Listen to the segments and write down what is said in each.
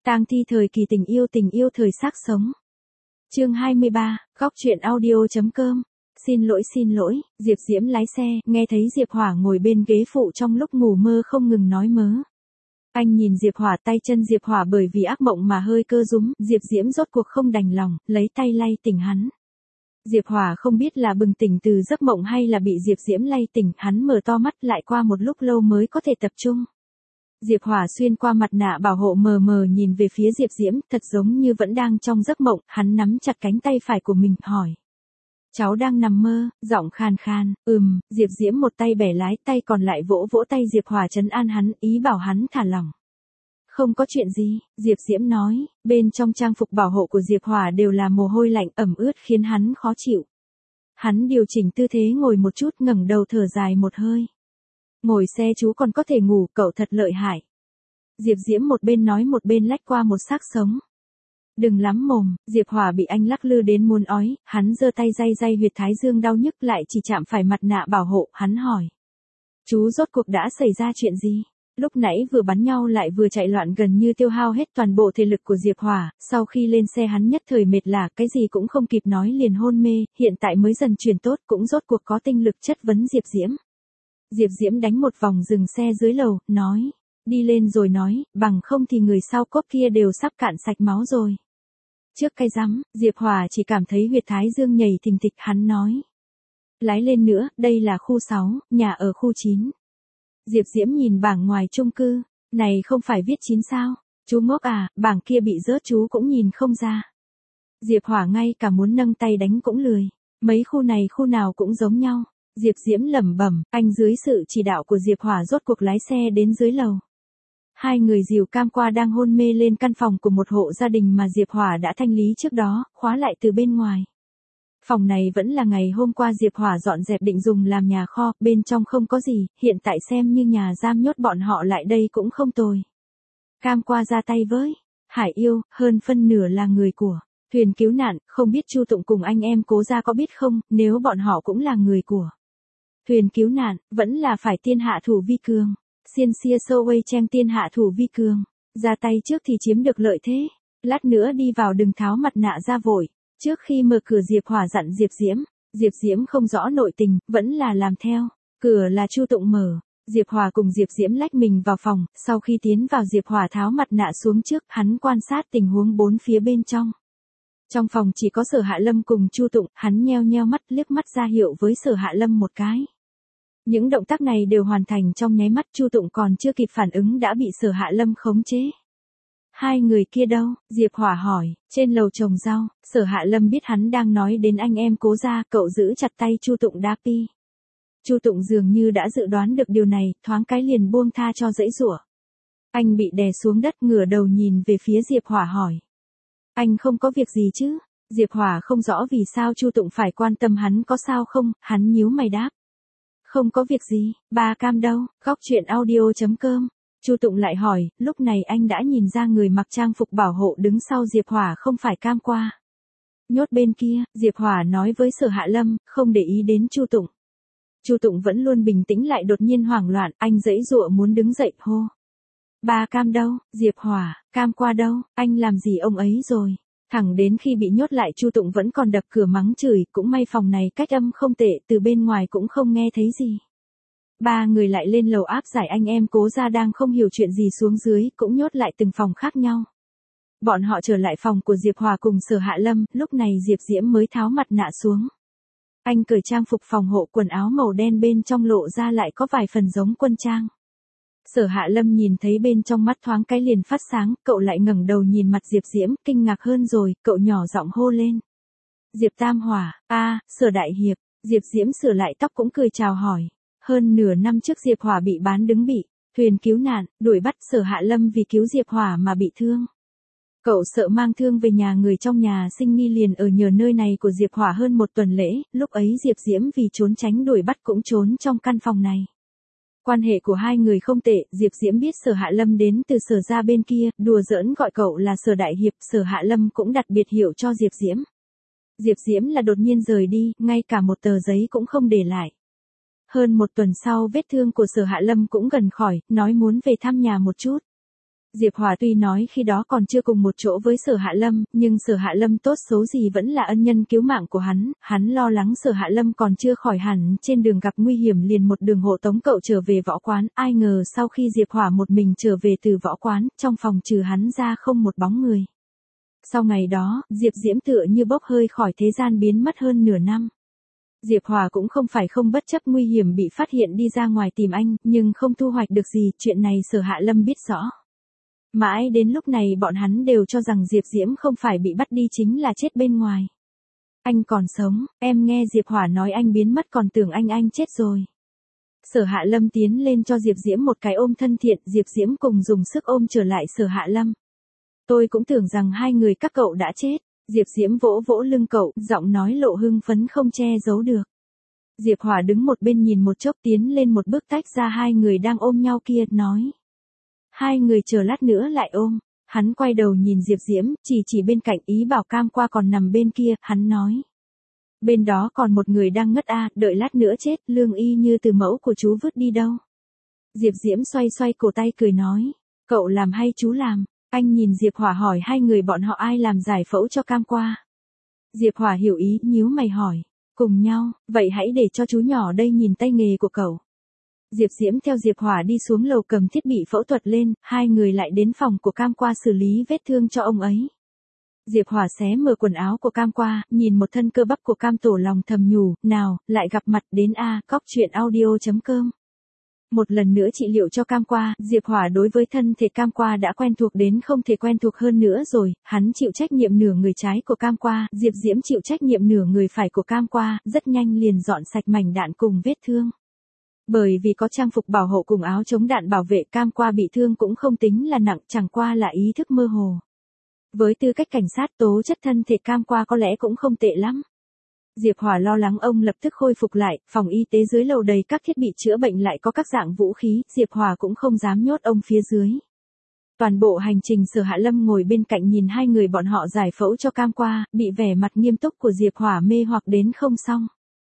Tang thi thời kỳ tình yêu thời xác sống. Chương 23, góc truyện audio.com. Xin lỗi, Diệp Diễm lái xe, nghe thấy Diệp Hỏa ngồi bên ghế phụ trong lúc ngủ mơ không ngừng nói mớ. Anh nhìn Diệp Hỏa, tay chân Diệp Hỏa bởi vì ác mộng mà hơi cơ rúm, Diệp Diễm rốt cuộc không đành lòng, lấy tay lay tỉnh hắn. Diệp Hỏa không biết là bừng tỉnh từ giấc mộng hay là bị Diệp Diễm lay tỉnh, hắn mở to mắt lại qua một lúc lâu mới có thể tập trung. Diệp Hỏa xuyên qua mặt nạ bảo hộ mờ mờ nhìn về phía Diệp Diễm, thật giống như vẫn đang trong giấc mộng, hắn nắm chặt cánh tay phải của mình, hỏi. Cháu đang nằm mơ, giọng khàn khàn, Diệp Diễm một tay bẻ lái, tay còn lại vỗ vỗ tay Diệp Hỏa trấn an hắn, ý bảo hắn thả lỏng. Không có chuyện gì, Diệp Diễm nói, bên trong trang phục bảo hộ của Diệp Hỏa đều là mồ hôi lạnh ẩm ướt khiến hắn khó chịu. Hắn điều chỉnh tư thế ngồi một chút, ngẩng đầu thở dài một hơi. Ngồi xe chú còn có thể ngủ, cậu thật lợi hại. Diệp Diễm một bên nói một bên lách qua một xác sống. Đừng lắm mồm, Diệp Hỏa bị anh lắc lư đến muốn ói, hắn giơ tay day huyệt thái dương đau nhức lại chỉ chạm phải mặt nạ bảo hộ, hắn hỏi. Chú rốt cuộc đã xảy ra chuyện gì? Lúc nãy vừa bắn nhau lại vừa chạy loạn gần như tiêu hao hết toàn bộ thể lực của Diệp Hỏa, sau khi lên xe hắn nhất thời mệt lả, cái gì cũng không kịp nói liền hôn mê, hiện tại mới dần chuyển tốt, cũng rốt cuộc có tinh lực chất vấn Diệp Diễm. Diệp Diễm đánh một vòng dừng xe dưới lầu, nói, đi lên rồi nói, bằng không thì người sau cốp kia đều sắp cạn sạch máu rồi. Trước cái rắm, Diệp Hỏa chỉ cảm thấy huyệt thái dương nhảy thình thịch, hắn nói. Lái lên nữa, đây là khu 6, nhà ở khu 9. Diệp Diễm nhìn bảng ngoài chung cư, này không phải viết 9 sao, chú ngốc à, bảng kia bị rớt chú cũng nhìn không ra. Diệp Hỏa ngay cả muốn nâng tay đánh cũng lười, mấy khu này khu nào cũng giống nhau. Diệp Diễm lẩm bẩm, anh dưới sự chỉ đạo của Diệp Hỏa rốt cuộc lái xe đến dưới lầu. Hai người dìu cam qua đang hôn mê lên căn phòng của một hộ gia đình mà Diệp Hỏa đã thanh lý trước đó, khóa lại từ bên ngoài. Phòng này vẫn là ngày hôm qua Diệp Hỏa dọn dẹp định dùng làm nhà kho, bên trong không có gì, hiện tại xem như nhà giam nhốt bọn họ lại đây cũng không tồi. Cam qua ra tay với Hải Yêu, hơn phân nửa là người của thuyền cứu nạn, không biết Chu Tụng cùng anh em Cố gia có biết không, nếu bọn họ cũng là người của thuyền cứu nạn, vẫn là phải tiên hạ thủ vi cường. Xiên xia sâu quay chen tiên hạ thủ vi cường. Ra tay trước thì chiếm được lợi thế. Lát nữa đi vào đừng tháo mặt nạ ra vội. Trước khi mở cửa Diệp Hỏa dặn Diệp Diễm. Diệp Diễm không rõ nội tình, vẫn là làm theo. Cửa là Chu Tụng mở. Diệp Hỏa cùng Diệp Diễm lách mình vào phòng. Sau khi tiến vào Diệp Hỏa tháo mặt nạ xuống trước, hắn quan sát tình huống bốn phía bên trong. Trong phòng chỉ có Sở Hạ Lâm cùng Chu Tụng, hắn nheo nheo mắt liếc mắt ra hiệu với Sở Hạ Lâm một cái. Những động tác này đều hoàn thành trong nháy mắt, Chu Tụng còn chưa kịp phản ứng đã bị Sở Hạ Lâm khống chế. Hai người kia đâu? Diệp Hỏa hỏi, trên lầu trồng rau. Sở Hạ Lâm biết hắn đang nói đến anh em Cố gia, cậu giữ chặt tay Chu Tụng đa pi. Chu Tụng dường như đã dự đoán được điều này, thoáng cái liền buông tha cho dãy giụa. Anh bị đè xuống đất, ngửa đầu nhìn về phía Diệp Hỏa hỏi. Anh không có việc gì chứ? Diệp Hỏa không rõ vì sao Chu Tụng phải quan tâm hắn có sao không, hắn nhíu mày đáp. Không có việc gì, ba Cam đâu, góc truyện audio.com. Chu Tụng lại hỏi, lúc này anh đã nhìn ra người mặc trang phục bảo hộ đứng sau Diệp Hỏa không phải Cam qua. Nhốt bên kia, Diệp Hỏa nói với Sở Hạ Lâm, không để ý đến Chu Tụng. Chu Tụng vẫn luôn bình tĩnh lại đột nhiên hoảng loạn, anh giãy giụa muốn đứng dậy, hô. Ba Cam đâu, Diệp Hỏa, Cam qua đâu, anh làm gì ông ấy rồi? Thẳng đến khi bị nhốt lại Chu Tụng vẫn còn đập cửa mắng chửi, cũng may phòng này cách âm không tệ, từ bên ngoài cũng không nghe thấy gì. Ba người lại lên lầu áp giải anh em Cố gia đang không hiểu chuyện gì xuống dưới, cũng nhốt lại từng phòng khác nhau. Bọn họ trở lại phòng của Diệp Hỏa cùng Sở Hạ Lâm, lúc này Diệp Diễm mới tháo mặt nạ xuống. Anh cởi trang phục phòng hộ, quần áo màu đen bên trong lộ ra lại có vài phần giống quân trang. Sở Hạ Lâm nhìn thấy bên trong mắt thoáng cái liền phát sáng, cậu lại ngẩng đầu nhìn mặt Diệp Diễm, kinh ngạc hơn rồi, cậu nhỏ giọng hô lên. Diệp Tam Hỏa, Sở Đại Hiệp, Diệp Diễm sửa lại tóc cũng cười chào hỏi. Hơn nửa năm trước Diệp Hỏa bị bán đứng bị thuyền cứu nạn, đuổi bắt Sở Hạ Lâm vì cứu Diệp Hỏa mà bị thương. Cậu sợ mang thương về nhà người trong nhà sinh nghi liền ở nhờ nơi này của Diệp Hỏa hơn một tuần lễ, lúc ấy Diệp Diễm vì trốn tránh đuổi bắt cũng trốn trong căn phòng này. Quan hệ của hai người không tệ, Diệp Diễm biết Sở Hạ Lâm đến từ Sở gia bên kia, đùa giỡn gọi cậu là Sở Đại Hiệp, Sở Hạ Lâm cũng đặt biệt hiệu cho Diệp Diễm. Diệp Diễm là đột nhiên rời đi, ngay cả một tờ giấy cũng không để lại. Hơn một tuần sau vết thương của Sở Hạ Lâm cũng gần khỏi, nói muốn về thăm nhà một chút. Diệp Hòa tuy nói khi đó còn chưa cùng một chỗ với Sở Hạ Lâm, nhưng Sở Hạ Lâm tốt xấu gì vẫn là ân nhân cứu mạng của hắn lo lắng Sở Hạ Lâm còn chưa khỏi hẳn, trên đường gặp nguy hiểm liền một đường hộ tống cậu trở về võ quán, ai ngờ sau khi Diệp Hòa một mình trở về từ võ quán, trong phòng trừ hắn ra không một bóng người. Sau ngày đó, Diệp Diễm tựa như bốc hơi khỏi thế gian biến mất hơn nửa năm. Diệp Hòa cũng không phải không bất chấp nguy hiểm bị phát hiện đi ra ngoài tìm anh, nhưng không thu hoạch được gì, chuyện này Sở Hạ Lâm biết rõ. Mãi đến lúc này bọn hắn đều cho rằng Diệp Diễm không phải bị bắt đi chính là chết bên ngoài. Anh còn sống, em nghe Diệp Hòa nói anh biến mất còn tưởng anh chết rồi. Sở Hạ Lâm tiến lên cho Diệp Diễm một cái ôm thân thiện, Diệp Diễm cùng dùng sức ôm trở lại Sở Hạ Lâm. Tôi cũng tưởng rằng hai người các cậu đã chết. Diệp Diễm vỗ vỗ lưng cậu, giọng nói lộ hưng phấn không che giấu được. Diệp Hòa đứng một bên nhìn một chốc tiến lên một bước tách ra hai người đang ôm nhau kia, nói. Hai người chờ lát nữa lại ôm. Hắn quay đầu nhìn Diệp Diễm, chỉ bên cạnh, ý bảo Cam Qua còn nằm bên kia, hắn nói. Bên đó còn một người đang ngất đợi lát nữa chết, lương y như từ mẫu của chú vứt đi đâu. Diệp Diễm xoay cổ tay cười nói. Cậu làm hay chú làm? Anh nhìn Diệp Hòa hỏi hai người bọn họ ai làm giải phẫu cho Cam Qua. Diệp Hòa hiểu ý, nhíu mày hỏi. Cùng nhau, vậy hãy để cho chú nhỏ đây nhìn tay nghề của cậu. Diệp Diễm theo Diệp Hòa đi xuống lầu cầm thiết bị phẫu thuật lên, hai người lại đến phòng của Cam Qua xử lý vết thương cho ông ấy. Diệp Hòa xé mở quần áo của Cam Qua, nhìn một thân cơ bắp của Cam Tổ lòng thầm nhủ, nào, lại gặp mặt đến cóc.audio.com. Một lần nữa trị liệu cho Cam Qua, Diệp Hòa đối với thân thể Cam Qua đã quen thuộc đến không thể quen thuộc hơn nữa rồi, hắn chịu trách nhiệm nửa người trái của Cam Qua, Diệp Diễm chịu trách nhiệm nửa người phải của Cam Qua, rất nhanh liền dọn sạch mảnh đạn cùng vết thương. Bởi vì có trang phục bảo hộ cùng áo chống đạn bảo vệ, Cam Qua bị thương cũng không tính là nặng, chẳng qua là ý thức mơ hồ. Với tư cách cảnh sát, tố chất thân thể Cam Qua có lẽ cũng không tệ lắm. Diệp Hòa lo lắng ông lập tức khôi phục lại, phòng y tế dưới lầu đầy các thiết bị chữa bệnh lại có các dạng vũ khí, Diệp Hòa cũng không dám nhốt ông phía dưới. Toàn bộ hành trình Sở Hạ Lâm ngồi bên cạnh nhìn hai người bọn họ giải phẫu cho Cam Qua, bị vẻ mặt nghiêm túc của Diệp Hòa mê hoặc đến không xong.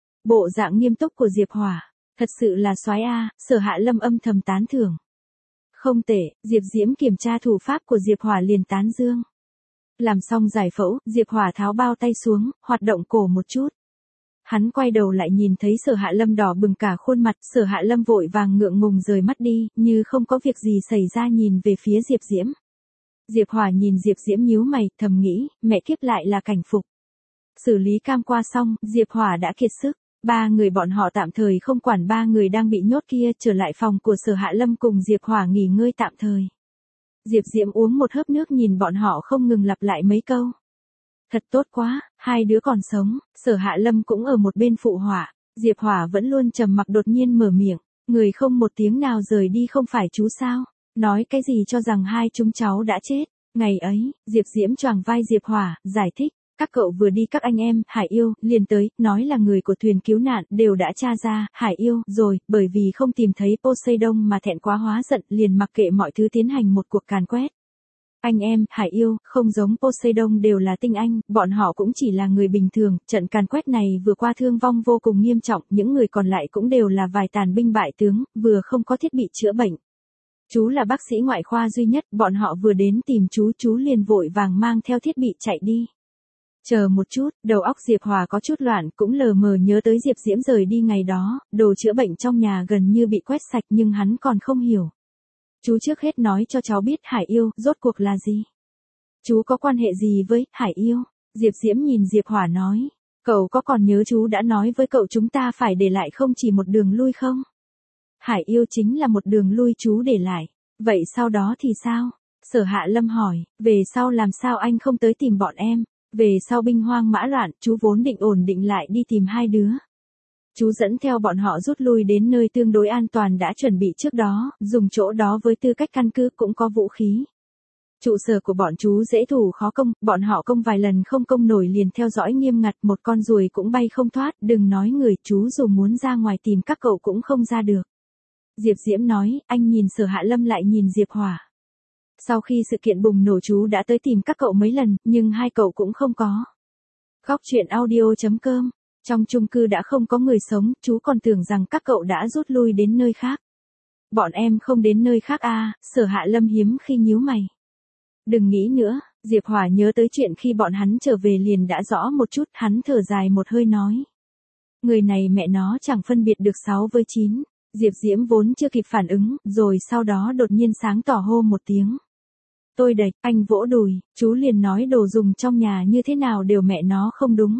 Bộ dạng nghiêm túc của Diệp Hòa, thật sự là soái Sở Hạ Lâm âm thầm tán thưởng. Không tệ, Diệp Diễm kiểm tra thủ pháp của Diệp Hòa liền tán dương. Làm xong giải phẫu, Diệp Hòa tháo bao tay xuống, hoạt động cổ một chút. Hắn quay đầu lại nhìn thấy Sở Hạ Lâm đỏ bừng cả khuôn mặt, Sở Hạ Lâm vội vàng ngượng ngùng rời mắt đi, như không có việc gì xảy ra nhìn về phía Diệp Diễm. Diệp Hòa nhìn Diệp Diễm nhíu mày, thầm nghĩ, mẹ kiếp lại là cảnh phục. Xử lý Cam Qua xong, Diệp Hòa đã kiệt sức. Ba người bọn họ tạm thời không quản ba người đang bị nhốt kia, trở lại phòng của Sở Hạ Lâm cùng Diệp Hòa nghỉ ngơi tạm thời. Diệp Diễm uống một hớp nước nhìn bọn họ không ngừng lặp lại mấy câu. Thật tốt quá, hai đứa còn sống, Sở Hạ Lâm cũng ở một bên phụ họa. Diệp Hòa vẫn luôn trầm mặc đột nhiên mở miệng, người không một tiếng nào rời đi không phải chú sao, nói cái gì cho rằng hai chúng cháu đã chết. Ngày ấy, Diệp Diễm choàng vai Diệp Hòa, giải thích. Các cậu vừa đi các anh em, Hải Yêu, liền tới, nói là người của thuyền cứu nạn, đều đã tra ra, Hải Yêu, rồi, bởi vì không tìm thấy Poseidon mà thẹn quá hóa giận, liền mặc kệ mọi thứ tiến hành một cuộc càn quét. Anh em, Hải Yêu, không giống Poseidon đều là tinh anh, bọn họ cũng chỉ là người bình thường, trận càn quét này vừa qua thương vong vô cùng nghiêm trọng, những người còn lại cũng đều là vài tàn binh bại tướng, vừa không có thiết bị chữa bệnh. Chú là bác sĩ ngoại khoa duy nhất, bọn họ vừa đến tìm chú liền vội vàng mang theo thiết bị chạy đi. Chờ một chút, đầu óc Diệp Hòa có chút loạn, cũng lờ mờ nhớ tới Diệp Diễm rời đi ngày đó, đồ chữa bệnh trong nhà gần như bị quét sạch nhưng hắn còn không hiểu. Chú trước hết nói cho cháu biết Hải Yêu, rốt cuộc là gì? Chú có quan hệ gì với Hải Yêu? Diệp Diễm nhìn Diệp Hòa nói, cậu có còn nhớ chú đã nói với cậu chúng ta phải để lại không chỉ một đường lui không? Hải Yêu chính là một đường lui chú để lại, vậy sau đó thì sao? Sở Hạ Lâm hỏi, về sau làm sao anh không tới tìm bọn em? Về sau binh hoang mã loạn, chú vốn định ổn định lại đi tìm hai đứa. Chú dẫn theo bọn họ rút lui đến nơi tương đối an toàn đã chuẩn bị trước đó, dùng chỗ đó với tư cách căn cứ cũng có vũ khí. Trụ sở của bọn chú dễ thủ khó công, bọn họ công vài lần không công nổi liền theo dõi nghiêm ngặt, một con ruồi cũng bay không thoát, đừng nói người, chú dù muốn ra ngoài tìm các cậu cũng không ra được. Diệp Diễm nói, anh nhìn Sở Hạ Lâm lại nhìn Diệp Hòa. Sau khi sự kiện bùng nổ chú đã tới tìm các cậu mấy lần, nhưng hai cậu cũng không có. Cóc.audio.com. Trong chung cư đã không có người sống, chú còn tưởng rằng các cậu đã rút lui đến nơi khác. Bọn em không đến nơi khác à, Sở Hạ Lâm hiếm khi nhíu mày. Đừng nghĩ nữa, Diệp Hỏa nhớ tới chuyện khi bọn hắn trở về liền đã rõ một chút, hắn thở dài một hơi nói. Người này mẹ nó chẳng phân biệt được 6 với 9. Diệp Diễm vốn chưa kịp phản ứng, rồi sau đó đột nhiên sáng tỏ hô một tiếng. Tôi đẩy, anh vỗ đùi, chú liền nói đồ dùng trong nhà như thế nào đều mẹ nó không đúng.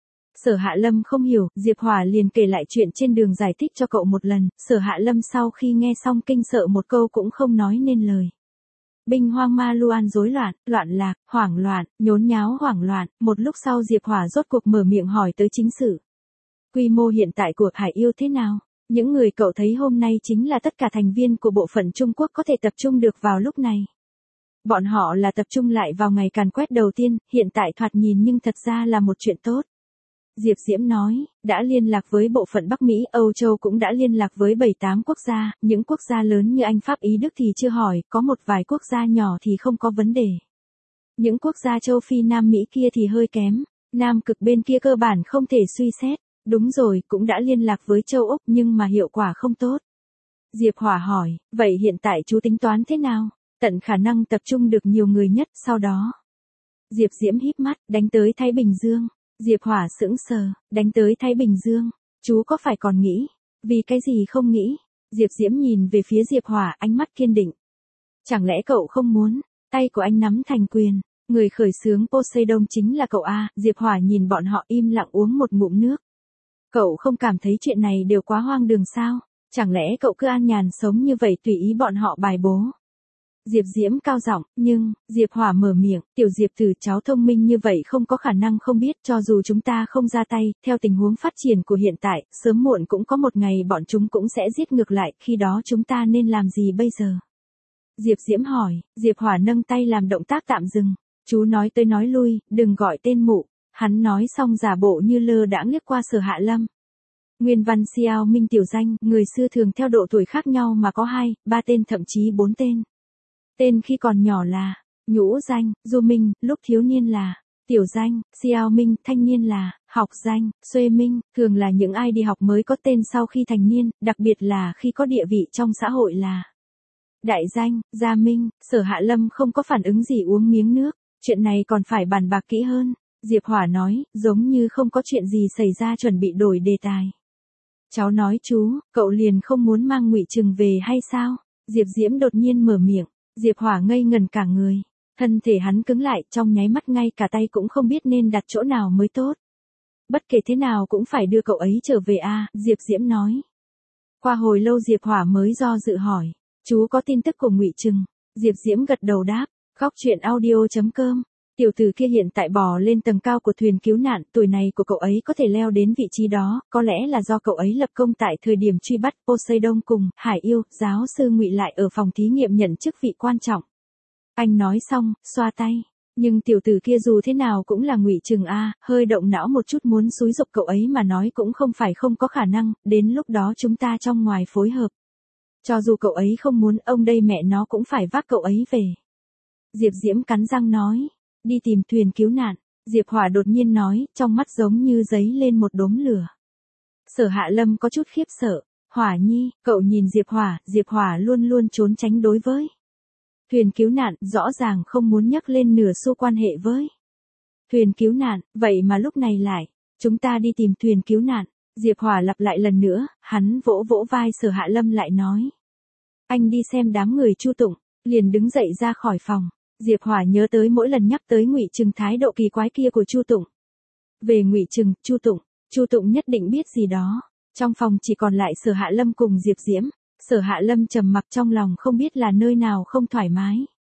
Sở Hạ Lâm không hiểu, Diệp Hỏa liền kể lại chuyện trên đường giải thích cho cậu một lần, Sở Hạ Lâm sau khi nghe xong kinh sợ một câu cũng không nói nên lời. Binh hoang ma loan rối loạn, loạn lạc, hoảng loạn, nhốn nháo hoảng loạn, một lúc sau Diệp Hỏa rốt cuộc mở miệng hỏi tới chính sự. Quy mô hiện tại của Hải Yêu thế nào? Những người cậu thấy hôm nay chính là tất cả thành viên của bộ phận Trung Quốc có thể tập trung được vào lúc này. Bọn họ là tập trung lại vào ngày càn quét đầu tiên, hiện tại thoạt nhìn nhưng thật ra là một chuyện tốt. Diệp Diễm nói, đã liên lạc với bộ phận Bắc Mỹ, Âu Châu cũng đã liên lạc với 7-8 quốc gia, những quốc gia lớn như Anh Pháp Ý Đức thì chưa hỏi, có một vài quốc gia nhỏ thì không có vấn đề. Những quốc gia châu Phi Nam Mỹ kia thì hơi kém, Nam Cực bên kia cơ bản không thể suy xét, đúng rồi, cũng đã liên lạc với châu Úc nhưng mà hiệu quả không tốt. Diệp Hỏa hỏi, vậy hiện tại chú tính toán thế nào? Tận khả năng tập trung được nhiều người nhất, sau đó. Diệp Diễm híp mắt, đánh tới Thái Bình Dương. Diệp Hỏa sững sờ, đánh tới Thái Bình Dương, chú có phải còn nghĩ, vì cái gì không nghĩ? Diệp Diễm nhìn về phía Diệp Hỏa, ánh mắt kiên định. Chẳng lẽ cậu không muốn? Tay của anh nắm thành quyền, người khởi xướng Poseidon chính là cậu à? Diệp Hỏa nhìn bọn họ im lặng uống một ngụm nước. Cậu không cảm thấy chuyện này đều quá hoang đường sao? Chẳng lẽ cậu cứ an nhàn sống như vậy tùy ý bọn họ bài bố? Diệp Diễm cao giọng, nhưng, Diệp Hỏa mở miệng, tiểu Diệp Tử cháu thông minh như vậy không có khả năng không biết, cho dù chúng ta không ra tay, theo tình huống phát triển của hiện tại, sớm muộn cũng có một ngày bọn chúng cũng sẽ giết ngược lại, khi đó chúng ta nên làm gì bây giờ? Diệp Diễm hỏi, Diệp Hỏa nâng tay làm động tác tạm dừng, chú nói tới nói lui, đừng gọi tên mụ, hắn nói xong giả bộ như lơ đãng liếc qua Sở Hạ Lâm. Nguyên văn Xiao Minh tiểu danh, người xưa thường theo độ tuổi khác nhau mà có 2, 3 tên thậm chí 4 tên. Tên khi còn nhỏ là, nhũ danh, Du Minh, lúc thiếu niên là, tiểu danh, Xiao Minh, thanh niên là, học danh, Xuê Minh, thường là những ai đi học mới có tên sau khi thành niên, đặc biệt là khi có địa vị trong xã hội là. Đại danh, Gia Minh, Sở Hạ Lâm không có phản ứng gì uống miếng nước, chuyện này còn phải bàn bạc kỹ hơn, Diệp Hỏa nói, giống như không có chuyện gì xảy ra chuẩn bị đổi đề tài. Cháu nói chú, cậu liền không muốn mang Ngụy Trừng về hay sao? Diệp Diễm đột nhiên mở miệng. Diệp Hỏa ngây ngần cả người, thân thể hắn cứng lại, trong nháy mắt ngay cả tay cũng không biết nên đặt chỗ nào mới tốt. Bất kể thế nào cũng phải đưa cậu ấy trở về a, Diệp Diễm nói. Qua hồi lâu Diệp Hỏa mới do dự hỏi, chú có tin tức của Ngụy Trừng? Diệp Diễm gật đầu đáp, góc truyện audio.com. Tiểu tử kia hiện tại bò lên tầng cao của thuyền cứu nạn, tuổi này của cậu ấy có thể leo đến vị trí đó, có lẽ là do cậu ấy lập công tại thời điểm truy bắt Poseidon cùng Hải Yêu, giáo sư Ngụy lại ở phòng thí nghiệm nhận chức vị quan trọng. Anh nói xong, xoa tay, nhưng tiểu tử kia dù thế nào cũng là Ngụy Trừng a, hơi động não một chút muốn xúi giục cậu ấy mà nói cũng không phải không có khả năng, đến lúc đó chúng ta trong ngoài phối hợp. Cho dù cậu ấy không muốn, ông đây mẹ nó cũng phải vác cậu ấy về. Diệp Diễm cắn răng nói. Đi tìm thuyền cứu nạn, Diệp Hỏa đột nhiên nói, trong mắt giống như giấy lên một đốm lửa. Sở Hạ Lâm có chút khiếp sợ, Hỏa Nhi, cậu nhìn Diệp Hỏa luôn luôn trốn tránh đối với. Thuyền cứu nạn, rõ ràng không muốn nhắc lên nửa xu quan hệ với. Thuyền cứu nạn, vậy mà lúc này lại, chúng ta đi tìm thuyền cứu nạn, Diệp Hỏa lặp lại lần nữa, hắn vỗ vỗ vai Sở Hạ Lâm lại nói. Anh đi xem đám người Chu Tụng, liền đứng dậy ra khỏi phòng. Diệp Hỏa nhớ tới mỗi lần nhắc tới Ngụy Trừng thái độ kỳ quái kia của Chu Tụng. Về Ngụy Trừng, Chu Tụng nhất định biết gì đó. Trong phòng chỉ còn lại Sở Hạ Lâm cùng Diệp Diễm. Sở Hạ Lâm trầm mặc trong lòng không biết là nơi nào không thoải mái.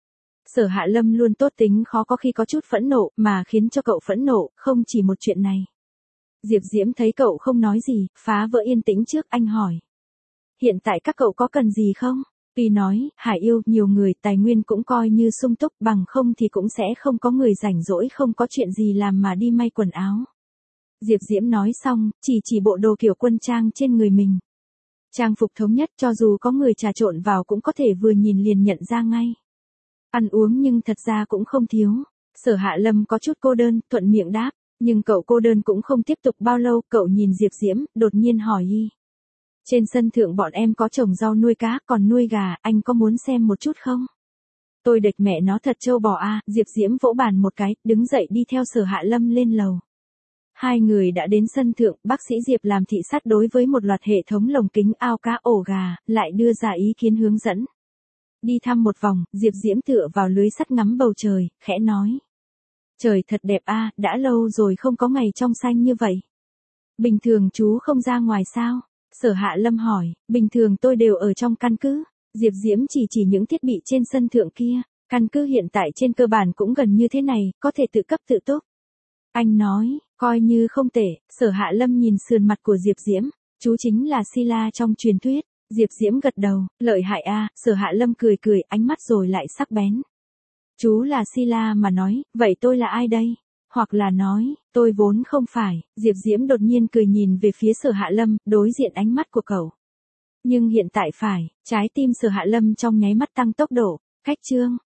Sở Hạ Lâm luôn tốt tính khó có khi có chút phẫn nộ, mà khiến cho cậu phẫn nộ, không chỉ một chuyện này. Diệp Diễm thấy cậu không nói gì, phá vỡ yên tĩnh trước, anh hỏi. Hiện tại các cậu có cần gì không? Tuy nói, Hải Yêu, nhiều người, tài nguyên cũng coi như sung túc, bằng không thì cũng sẽ không có người rảnh rỗi không có chuyện gì làm mà đi may quần áo. Diệp Diễm nói xong, chỉ bộ đồ kiểu quân trang trên người mình. Trang phục thống nhất cho dù có người trà trộn vào cũng có thể vừa nhìn liền nhận ra ngay. Ăn uống nhưng thật ra cũng không thiếu. Sở Hạ Lâm có chút cô đơn, thuận miệng đáp, nhưng cậu cô đơn cũng không tiếp tục bao lâu, cậu nhìn Diệp Diễm, đột nhiên hỏi y. Trên sân thượng bọn em có trồng rau nuôi cá, còn nuôi gà, anh có muốn xem một chút không? Tôi địch mẹ nó thật trâu bò a, Diệp Diễm vỗ bàn một cái, đứng dậy đi theo Sở Hạ Lâm lên lầu. Hai người đã đến sân thượng, bác sĩ Diệp làm thị sát đối với một loạt hệ thống lồng kính ao cá ổ gà, lại đưa ra ý kiến hướng dẫn. Đi thăm một vòng, Diệp Diễm tựa vào lưới sắt ngắm bầu trời, khẽ nói. Trời thật đẹp a, đã lâu rồi không có ngày trong xanh như vậy. Bình thường chú không ra ngoài sao? Sở Hạ Lâm hỏi, bình thường tôi đều ở trong căn cứ. Diệp Diễm chỉ những thiết bị trên sân thượng kia, căn cứ hiện tại trên cơ bản cũng gần như thế này, có thể tự cấp tự túc. Anh nói, coi như không tệ. Sở Hạ Lâm nhìn sườn mặt của Diệp Diễm, chú chính là Sila trong truyền thuyết. Diệp Diễm gật đầu, lợi hại a. Sở Hạ Lâm cười cười, ánh mắt rồi lại sắc bén. Chú là Sila mà nói, vậy tôi là ai đây? Hoặc là nói, tôi vốn không phải. Diệp Diễm đột nhiên cười nhìn về phía Sở Hạ Lâm, đối diện ánh mắt của cậu. Nhưng hiện tại phải, trái tim Sở Hạ Lâm trong nháy mắt tăng tốc độ, cách chương.